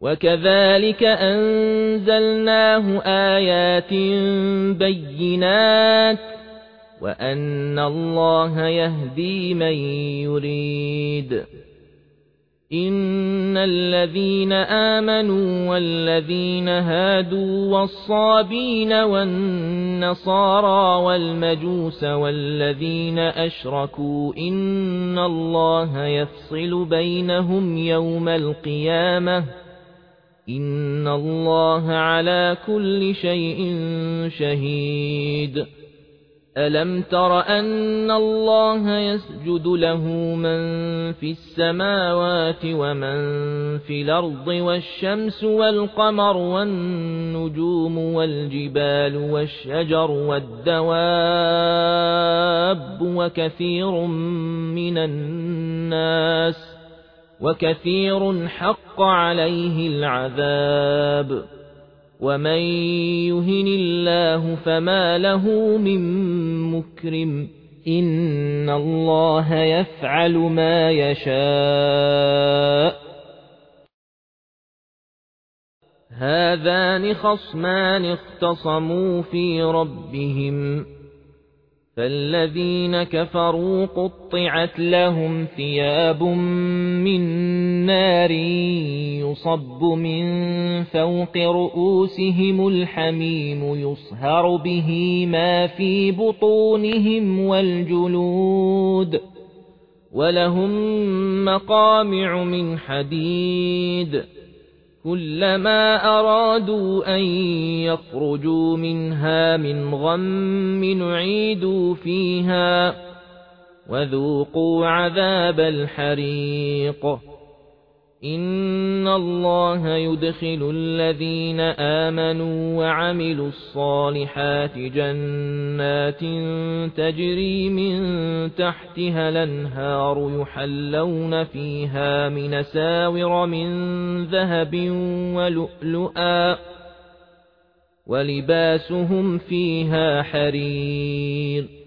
وكذلك أنزلناه آيات بينات وأن الله يهدي من يريد. إن الذين آمنوا والذين هادوا والصابين والنصارى والمجوس والذين أشركوا إن الله يفصل بينهم يوم القيامة إن الله على كل شيء شهيد. ألم تر أن الله يسجد له من في السماوات ومن في الأرض والشمس والقمر والنجوم والجبال والشجر والدواب وكثير حق عليه العذاب ومن يهن الله فما له من مكرم إن الله يفعل ما يشاء. هذان خصمان اختصموا في ربهم فالذين كفروا قطعت لهم ثياب من نار يصب من فوق رؤوسهم الحميم يصهر به ما في بطونهم والجلود ولهم مقامع من حديد كلما أرادوا أن يخرجوا منها من غم نعيدوا فيها وذوقوا عذاب الحريق. إن الله يدخل الذين آمنوا وعملوا الصالحات جنات تجري من تحتها الأنهار يحلون فيها من ساور من ذهب ولؤلؤا ولباسهم فيها حرير